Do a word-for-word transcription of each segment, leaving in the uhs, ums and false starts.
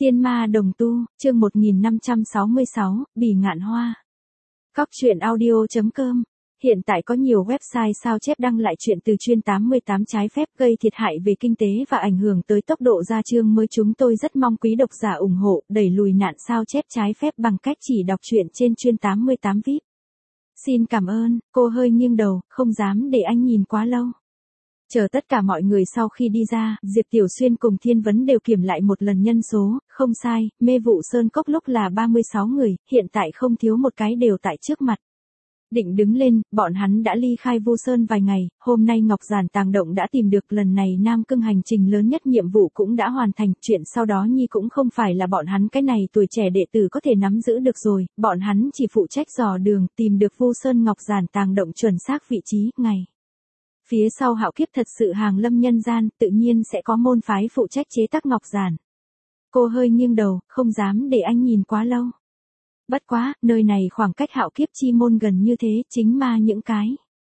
Tiên ma đồng tu, chương một nghìn năm trăm sáu mươi sáu, Bỉ ngạn hoa. Cóc truyện audio chấm com. Hiện tại có nhiều website sao chép đăng lại chuyện từ chuyên tám mươi tám trái phép gây thiệt hại về kinh tế và ảnh hưởng tới tốc độ ra chương mới. Chúng tôi rất mong quý độc giả ủng hộ, đẩy lùi nạn sao chép trái phép bằng cách chỉ đọc truyện trên chuyên tám mươi tám vi ai pi. Xin cảm ơn. Cô hơi nghiêng đầu, không dám để anh nhìn quá lâu. Chờ tất cả mọi người sau khi đi ra, Diệp Tiểu Xuyên cùng Thiên Vấn đều kiểm lại một lần nhân số, không sai, mê vụ Sơn Cốc lúc là ba mươi sáu người, hiện tại không thiếu một cái đều tại trước mặt. Định đứng lên, bọn hắn đã ly khai Vu Sơn vài ngày, hôm nay Ngọc Giản Tàng Động đã tìm được, lần này Nam Cương hành trình lớn nhất nhiệm vụ cũng đã hoàn thành, chuyện sau đó nhi cũng không phải là bọn hắn cái này tuổi trẻ đệ tử có thể nắm giữ được rồi, bọn hắn chỉ phụ trách dò đường, tìm được Vu Sơn Ngọc Giản Tàng Động chuẩn xác vị trí, ngày. Phía sau hạo kiếp thật sự hàng lâm nhân gian, tự nhiên sẽ có môn phái phụ trách chế tác ngọc giản. Cô hơi nghiêng đầu, không dám để anh nhìn quá lâu. Bất quá, nơi này khoảng cách hạo kiếp chi môn gần như thế, chính ma những cái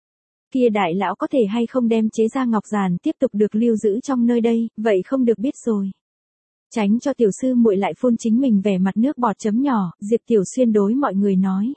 kia đại lão có thể hay không đem chế ra ngọc giản tiếp tục được lưu giữ trong nơi đây, vậy không được biết rồi. Tránh cho tiểu sư muội lại phun chính mình vẻ mặt nước bọt chấm nhỏ, Diệp Tiểu Xuyên đối mọi người nói.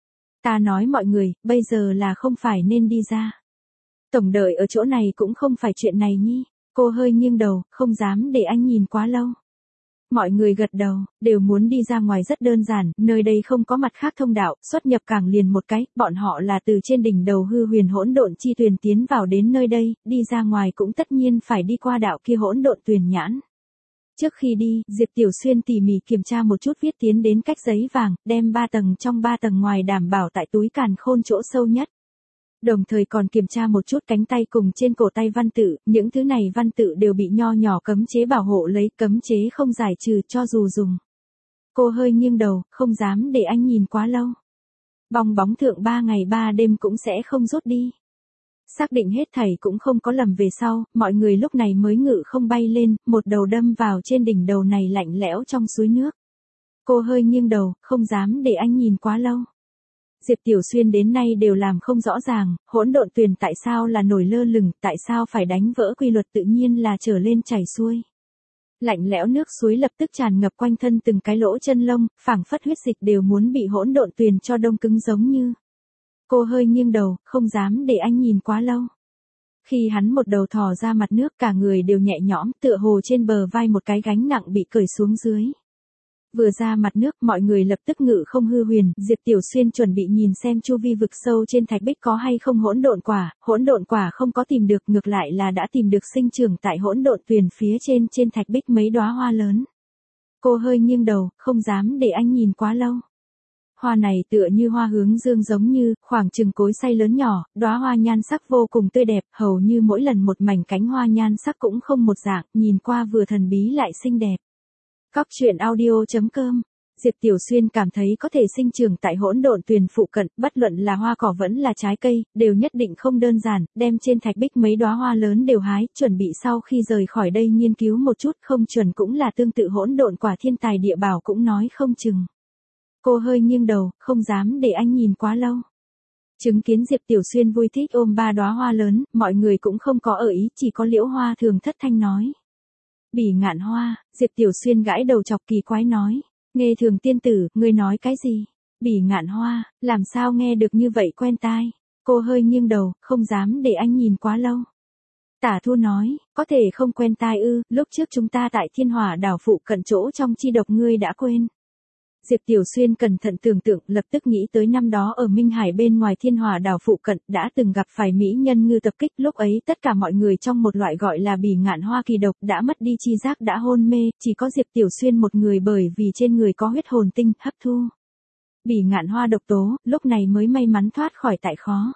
Ta nói mọi người, bây giờ là không phải nên đi ra. Tổng đợi ở chỗ này cũng không phải chuyện này nhi. Cô hơi nghiêng đầu, không dám để anh nhìn quá lâu. Mọi người gật đầu, đều muốn đi ra ngoài rất đơn giản, nơi đây không có mặt khác thông đạo, xuất nhập cảng liền một cái, bọn họ là từ trên đỉnh đầu hư huyền hỗn độn chi tuyền tiến vào đến nơi đây, đi ra ngoài cũng tất nhiên phải đi qua đạo kia hỗn độn tuyền nhãn. Trước khi đi, Diệp Tiểu Xuyên tỉ mỉ kiểm tra một chút viết tiến đến cách giấy vàng, đem ba tầng trong ba tầng ngoài đảm bảo tại túi càn khôn chỗ sâu nhất. Đồng thời còn kiểm tra một chút cánh tay cùng trên cổ tay văn tự, những thứ này văn tự đều bị nho nhỏ cấm chế bảo hộ lấy, cấm chế không giải trừ cho dù dùng. Cô hơi nghiêng đầu, không dám để anh nhìn quá lâu. Bong bóng thượng ba ngày ba đêm cũng sẽ không rút đi. Xác định hết thảy cũng không có lầm về sau, mọi người lúc này mới ngự không bay lên, một đầu đâm vào trên đỉnh đầu này lạnh lẽo trong suối nước. Cô hơi nghiêng đầu, không dám để anh nhìn quá lâu. Diệp Tiểu Xuyên đến nay đều làm không rõ ràng, hỗn độn tuyền tại sao là nổi lơ lửng, tại sao phải đánh vỡ quy luật tự nhiên là trở lên chảy xuôi. Lạnh lẽo nước suối lập tức tràn ngập quanh thân từng cái lỗ chân lông, phảng phất huyết dịch đều muốn bị hỗn độn tuyền cho đông cứng giống như. Cô hơi nghiêng đầu, không dám để anh nhìn quá lâu. Khi hắn một đầu thò ra mặt nước, cả người đều nhẹ nhõm, tựa hồ trên bờ vai một cái gánh nặng bị cởi xuống dưới. Vừa ra mặt nước, mọi người lập tức ngự không hư huyền, Diệp Tiểu Xuyên chuẩn bị nhìn xem chu vi vực sâu trên thạch bích có hay không hỗn độn quả, hỗn độn quả không có tìm được, ngược lại là đã tìm được sinh trưởng tại hỗn độn tuyền phía trên trên thạch bích mấy đóa hoa lớn. Cô hơi nghiêng đầu, không dám để anh nhìn quá lâu. Hoa này tựa như hoa hướng dương giống như, khoảng chừng cối xay lớn nhỏ, đóa hoa nhan sắc vô cùng tươi đẹp, hầu như mỗi lần một mảnh cánh hoa nhan sắc cũng không một dạng, nhìn qua vừa thần bí lại xinh đẹp. Cóc truyện audio chấm com. Diệp Tiểu Xuyên cảm thấy có thể sinh trưởng tại hỗn độn tuyền phụ cận, bất luận là hoa cỏ vẫn là trái cây, đều nhất định không đơn giản, đem trên thạch bích mấy đóa hoa lớn đều hái, chuẩn bị sau khi rời khỏi đây nghiên cứu một chút, không chuẩn cũng là tương tự hỗn độn quả thiên tài địa bảo cũng nói không chừng. Cô hơi nghiêng đầu, không dám để anh nhìn quá lâu. Chứng kiến Diệp Tiểu Xuyên vui thích ôm ba đóa hoa lớn, mọi người cũng không có ở ý, chỉ có Liễu Hoa thường thất thanh nói. Bỉ ngạn hoa, Diệp Tiểu Xuyên gãi đầu chọc kỳ quái nói. Nghe thường tiên tử, ngươi nói cái gì? Bỉ ngạn hoa, làm sao nghe được như vậy quen tai? Cô hơi nghiêng đầu, không dám để anh nhìn quá lâu. Tả Thu nói, có thể không quen tai ư, lúc trước chúng ta tại Thiên Hỏa đảo phụ cận chỗ trong chi độc ngươi đã quên. Diệp Tiểu Xuyên cẩn thận tưởng tượng, lập tức nghĩ tới năm đó ở Minh Hải bên ngoài Thiên Hỏa đảo phụ cận, đã từng gặp phải mỹ nhân ngư tập kích, lúc ấy tất cả mọi người trong một loại gọi là bỉ ngạn hoa kỳ độc đã mất đi chi giác đã hôn mê, chỉ có Diệp Tiểu Xuyên một người bởi vì trên người có huyết hồn tinh, hấp thu bỉ ngạn hoa độc tố, lúc này mới may mắn thoát khỏi tại khó.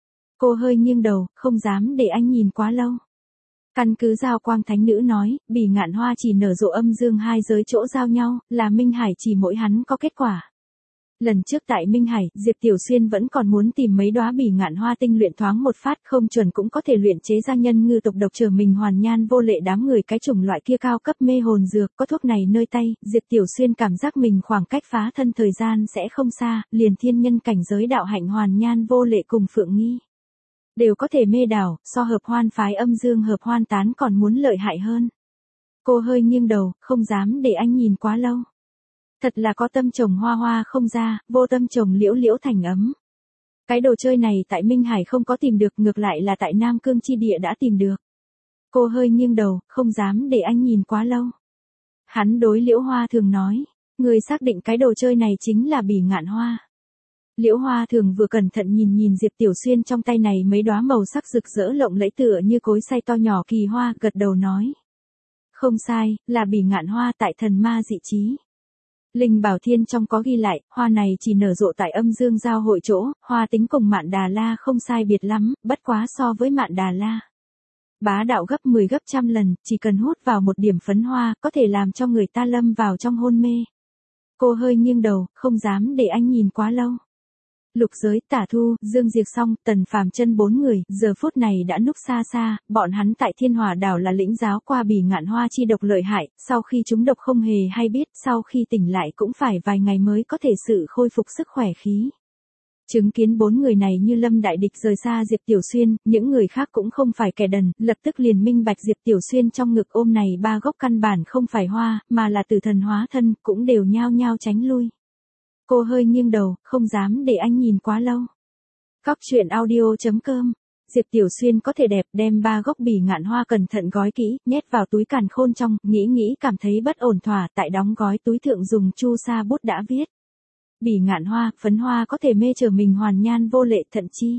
Cô hơi nghiêng đầu, không dám để anh nhìn quá lâu. Căn cứ Giao Quang Thánh Nữ nói, bỉ ngạn hoa chỉ nở rộ âm dương hai giới chỗ giao nhau, là Minh Hải chỉ mỗi hắn có kết quả. Lần trước tại Minh Hải, Diệp Tiểu Xuyên vẫn còn muốn tìm mấy đóa bỉ ngạn hoa tinh luyện thoáng một phát, không chuẩn cũng có thể luyện chế ra nhân ngư tộc độc trở mình hoàn nhan vô lệ đám người cái chủng loại kia cao cấp mê hồn dược, có thuốc này nơi tay, Diệp Tiểu Xuyên cảm giác mình khoảng cách phá thân thời gian sẽ không xa, liền thiên nhân cảnh giới đạo hạnh hoàn nhan vô lệ cùng Phượng Nghi. Đều có thể mê đảo, so hợp hoan phái âm dương hợp hoan tán còn muốn lợi hại hơn. Cô hơi nghiêng đầu, không dám để anh nhìn quá lâu. Thật là có tâm trồng hoa hoa không ra, vô tâm trồng liễu liễu thành ấm. Cái đồ chơi này tại Minh Hải không có tìm được, ngược lại là tại Nam Cương chi địa đã tìm được. Cô hơi nghiêng đầu, không dám để anh nhìn quá lâu. Hắn đối Liễu Hoa Thường nói, người xác định cái đồ chơi này chính là bỉ ngạn hoa. Liễu Hoa Thường vừa cẩn thận nhìn nhìn Diệp Tiểu Xuyên trong tay này mấy đóa màu sắc rực rỡ lộng lẫy tựa như cối xay to nhỏ kỳ hoa, gật đầu nói. Không sai, là bỉ ngạn hoa tại Thần Ma Dị Chí. Linh Bảo Thiên trong có ghi lại, hoa này chỉ nở rộ tại âm dương giao hội chỗ, hoa tính cùng Mạn Đà La không sai biệt lắm, bất quá so với Mạn Đà La. Bá đạo gấp mười gấp trăm lần, chỉ cần hút vào một điểm phấn hoa, có thể làm cho người ta lâm vào trong hôn mê. Cô hơi nghiêng đầu, không dám để anh nhìn quá lâu. Lục Giới, Tả Thu, Dương Diệp Song, Tần Phàm Chân bốn người, giờ phút này đã núp xa xa, bọn hắn tại Thiên Hỏa Đảo là lĩnh giáo qua bỉ ngạn hoa chi độc lợi hại, sau khi chúng độc không hề hay biết, sau khi tỉnh lại cũng phải vài ngày mới có thể sự khôi phục sức khỏe khí. Chứng kiến bốn người này như lâm đại địch rời xa Diệp Tiểu Xuyên, những người khác cũng không phải kẻ đần, lập tức liền minh bạch Diệp Tiểu Xuyên trong ngực ôm này ba gốc căn bản không phải hoa, mà là tử thần hóa thân, cũng đều nhao nhao tránh lui. Cô hơi nghiêng đầu, không dám để anh nhìn quá lâu. Cóc truyện audio chấm com. Diệp Tiểu Xuyên có thể đẹp, đem ba gốc bỉ ngạn hoa cẩn thận gói kỹ, nhét vào túi càn khôn trong, nghĩ nghĩ cảm thấy bất ổn thỏa, tại đóng gói túi thượng dùng chu sa bút đã viết. Bỉ ngạn hoa, phấn hoa có thể mê trở mình hoàn nhan vô lệ thận chi.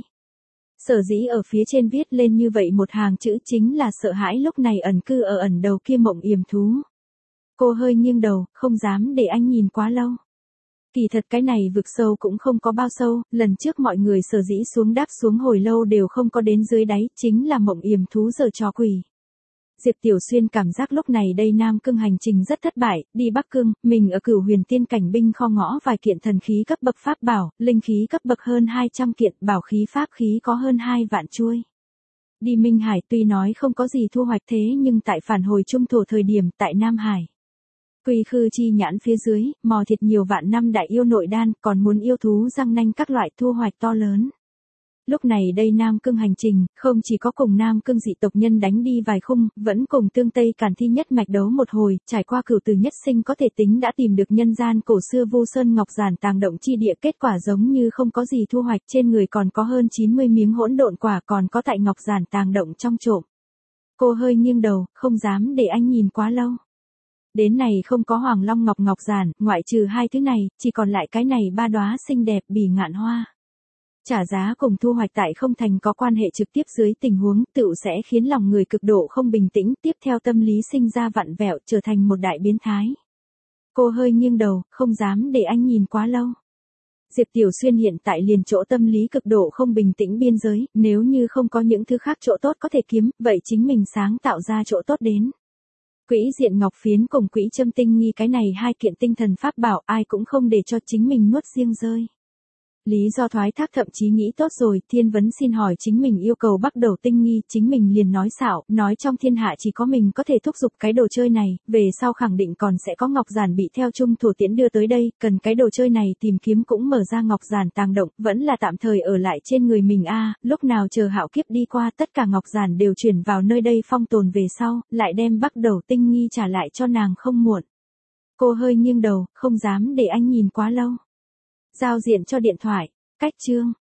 Sở dĩ ở phía trên viết lên như vậy một hàng chữ chính là sợ hãi lúc này ẩn cư ở ẩn đầu kia mộng yểm thú. Cô hơi nghiêng đầu, không dám để anh nhìn quá lâu. Kỳ thật cái này vực sâu cũng không có bao sâu, lần trước mọi người sở dĩ xuống đáp xuống hồi lâu đều không có đến dưới đáy, chính là mộng yểm thú giở trò quỷ. Diệp Tiểu Xuyên cảm giác lúc này đây Nam Cương hành trình rất thất bại, đi Bắc Cương, mình ở Cửu Huyền Tiên cảnh binh kho ngõ vài kiện thần khí cấp bậc pháp bảo, linh khí cấp bậc hơn hai trăm kiện, bảo khí pháp khí có hơn hai vạn chuôi. Đi Minh Hải tuy nói không có gì thu hoạch thế nhưng tại phản hồi trung thổ thời điểm tại Nam Hải. Quy khư chi nhãn phía dưới, mò thịt nhiều vạn năm đại yêu nội đan, còn muốn yêu thú răng nanh các loại thu hoạch to lớn. Lúc này đây Nam Cương hành trình, không chỉ có cùng Nam Cương dị tộc nhân đánh đi vài khung, vẫn cùng tương Tây Càn Thi nhất mạch đấu một hồi, trải qua cửu tử nhất sinh có thể tính đã tìm được nhân gian cổ xưa Vu Sơn Ngọc Giản tàng động chi địa, kết quả giống như không có gì thu hoạch, trên người còn có hơn chín mươi miếng hỗn độn quả còn có tại Ngọc Giản tàng động trong trộm. Cô hơi nghiêng đầu, không dám để anh nhìn quá lâu. Đến này không có Hoàng Long Ngọc Ngọc Giản, ngoại trừ hai thứ này, chỉ còn lại cái này ba đóa xinh đẹp bỉ ngạn hoa. Trả giá cùng thu hoạch tại không thành có quan hệ trực tiếp dưới tình huống, tựu sẽ khiến lòng người cực độ không bình tĩnh, tiếp theo tâm lý sinh ra vặn vẹo, trở thành một đại biến thái. Cô hơi nghiêng đầu, không dám để anh nhìn quá lâu. Diệp Tiểu Xuyên hiện tại liền chỗ tâm lý cực độ không bình tĩnh biên giới, nếu như không có những thứ khác chỗ tốt có thể kiếm, vậy chính mình sáng tạo ra chỗ tốt đến. Quỹ diện ngọc phiến cùng quỹ châm tinh nghi cái này hai kiện tinh thần pháp bảo ai cũng không để cho chính mình nuốt riêng rơi. Lý do thoái thác thậm chí nghĩ tốt rồi, Thiên Vấn xin hỏi chính mình yêu cầu bắt đầu tinh nghi, chính mình liền nói xạo, nói trong thiên hạ chỉ có mình có thể thúc giục cái đồ chơi này, về sau khẳng định còn sẽ có Ngọc Giản bị theo trung thổ tiễn đưa tới đây, cần cái đồ chơi này tìm kiếm cũng mở ra Ngọc Giản tàng động, vẫn là tạm thời ở lại trên người mình a, lúc nào chờ hạo kiếp đi qua tất cả Ngọc Giản đều chuyển vào nơi đây phong tồn về sau, lại đem bắt đầu tinh nghi trả lại cho nàng không muộn. Cô hơi nghiêng đầu, không dám để anh nhìn quá lâu. Giao diện cho điện thoại, cách chương.